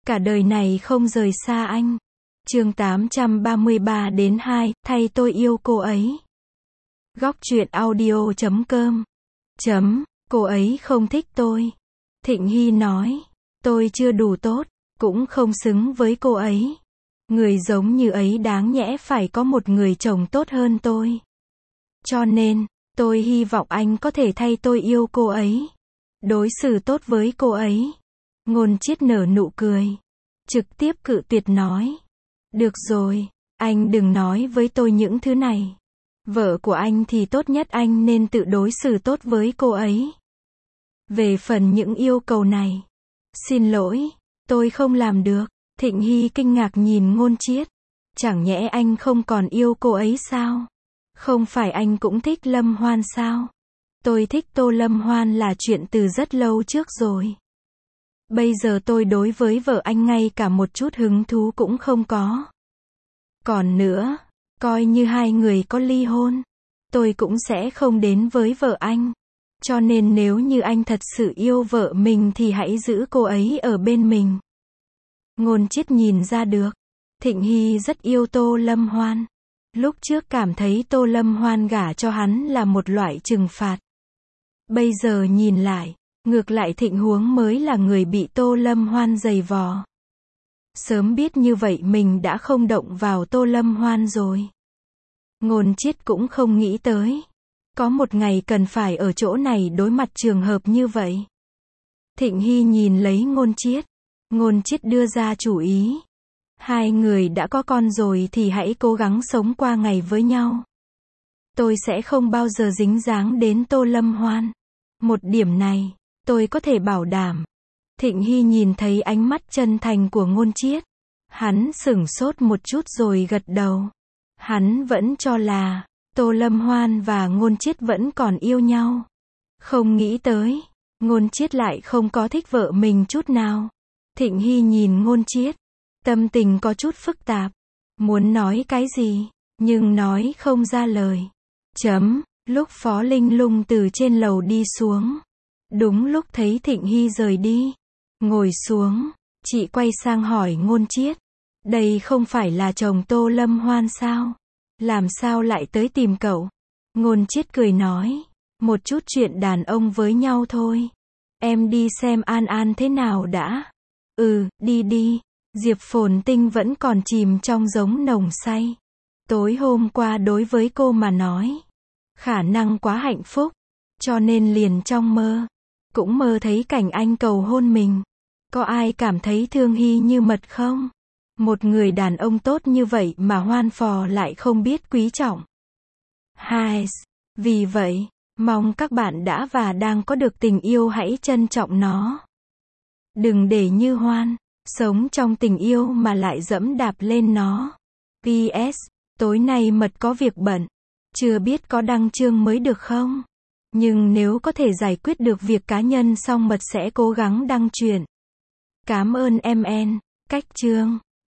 Cả đời này không rời xa anh. Chương 833-2, thay tôi yêu cô ấy. Góc truyện audio.com. Cô ấy không thích tôi. Thịnh Hy nói, tôi chưa đủ tốt, cũng không xứng với cô ấy. Người giống như ấy đáng nhẽ phải có một người chồng tốt hơn tôi. Cho nên, tôi hy vọng anh có thể thay tôi yêu cô ấy. Đối xử tốt với cô ấy. Ngôn Chiết nở nụ cười. Trực tiếp cự tuyệt nói. Được rồi, anh đừng nói với tôi những thứ này. Vợ của anh thì tốt nhất anh nên tự đối xử tốt với cô ấy. Về phần những yêu cầu này, xin lỗi, tôi không làm được. Thịnh Hy kinh ngạc nhìn Ngôn Chiết. Chẳng nhẽ anh không còn yêu cô ấy sao? Không phải anh cũng thích Lâm Hoan sao? Tôi thích Tô Lâm Hoan là chuyện từ rất lâu trước rồi. Bây giờ tôi đối với vợ anh ngay cả một chút hứng thú cũng không có. Còn nữa, coi như hai người có ly hôn, tôi cũng sẽ không đến với vợ anh. Cho nên nếu như anh thật sự yêu vợ mình thì hãy giữ cô ấy ở bên mình. Ngôn Chiết nhìn ra được, Thịnh Hy rất yêu Tô Lâm Hoan. Lúc trước cảm thấy Tô Lâm Hoan gả cho hắn là một loại trừng phạt. Bây giờ nhìn lại, ngược lại Thịnh Huống mới là người bị Tô Lâm Hoan giày vò. Sớm biết như vậy mình đã không động vào Tô Lâm Hoan rồi. Ngôn Chiết cũng không nghĩ tới. Có một ngày cần phải ở chỗ này đối mặt trường hợp như vậy. Thịnh Hy nhìn lấy Ngôn Chiết. Ngôn Chiết đưa ra chủ ý. Hai người đã có con rồi thì hãy cố gắng sống qua ngày với nhau. Tôi sẽ không bao giờ dính dáng đến Tô Lâm Hoan. Một điểm này, tôi có thể bảo đảm. Thịnh Hy nhìn thấy ánh mắt chân thành của Ngôn Chiết. Hắn sửng sốt một chút rồi gật đầu. Hắn vẫn cho là Tô Lâm Hoan và Ngôn Chiết vẫn còn yêu nhau. Không nghĩ tới, Ngôn Chiết lại không có thích vợ mình chút nào. Thịnh Hy nhìn Ngôn Chiết, tâm tình có chút phức tạp. Muốn nói cái gì, nhưng nói không ra lời. Lúc Phó Linh Lung từ trên lầu đi xuống. Đúng lúc thấy Thịnh Hy rời đi. Ngồi xuống, chị quay sang hỏi Ngôn Chiết. Đây không phải là chồng Tô Lâm Hoan sao? Làm sao lại tới tìm cậu? Ngôn Chiết cười nói. Một chút chuyện đàn ông với nhau thôi. Em đi xem An An thế nào đã. Đi đi. Diệp Phồn Tinh vẫn còn chìm trong giống nồng say. Tối hôm qua đối với cô mà nói, khả năng quá hạnh phúc. Cho nên liền trong mơ, cũng mơ thấy cảnh anh cầu hôn mình. Có ai cảm thấy thương Hy như mật không? Một người đàn ông tốt như vậy mà Hoan phò lại không biết quý trọng. Vì vậy, mong các bạn đã và đang có được tình yêu hãy trân trọng nó. Đừng để như Hoan, sống trong tình yêu mà lại dẫm đạp lên nó. PS, tối nay Mật có việc bận. Chưa biết có đăng chương mới được không? Nhưng nếu có thể giải quyết được việc cá nhân xong Mật sẽ cố gắng đăng truyện. Cảm ơn MN, cách chương.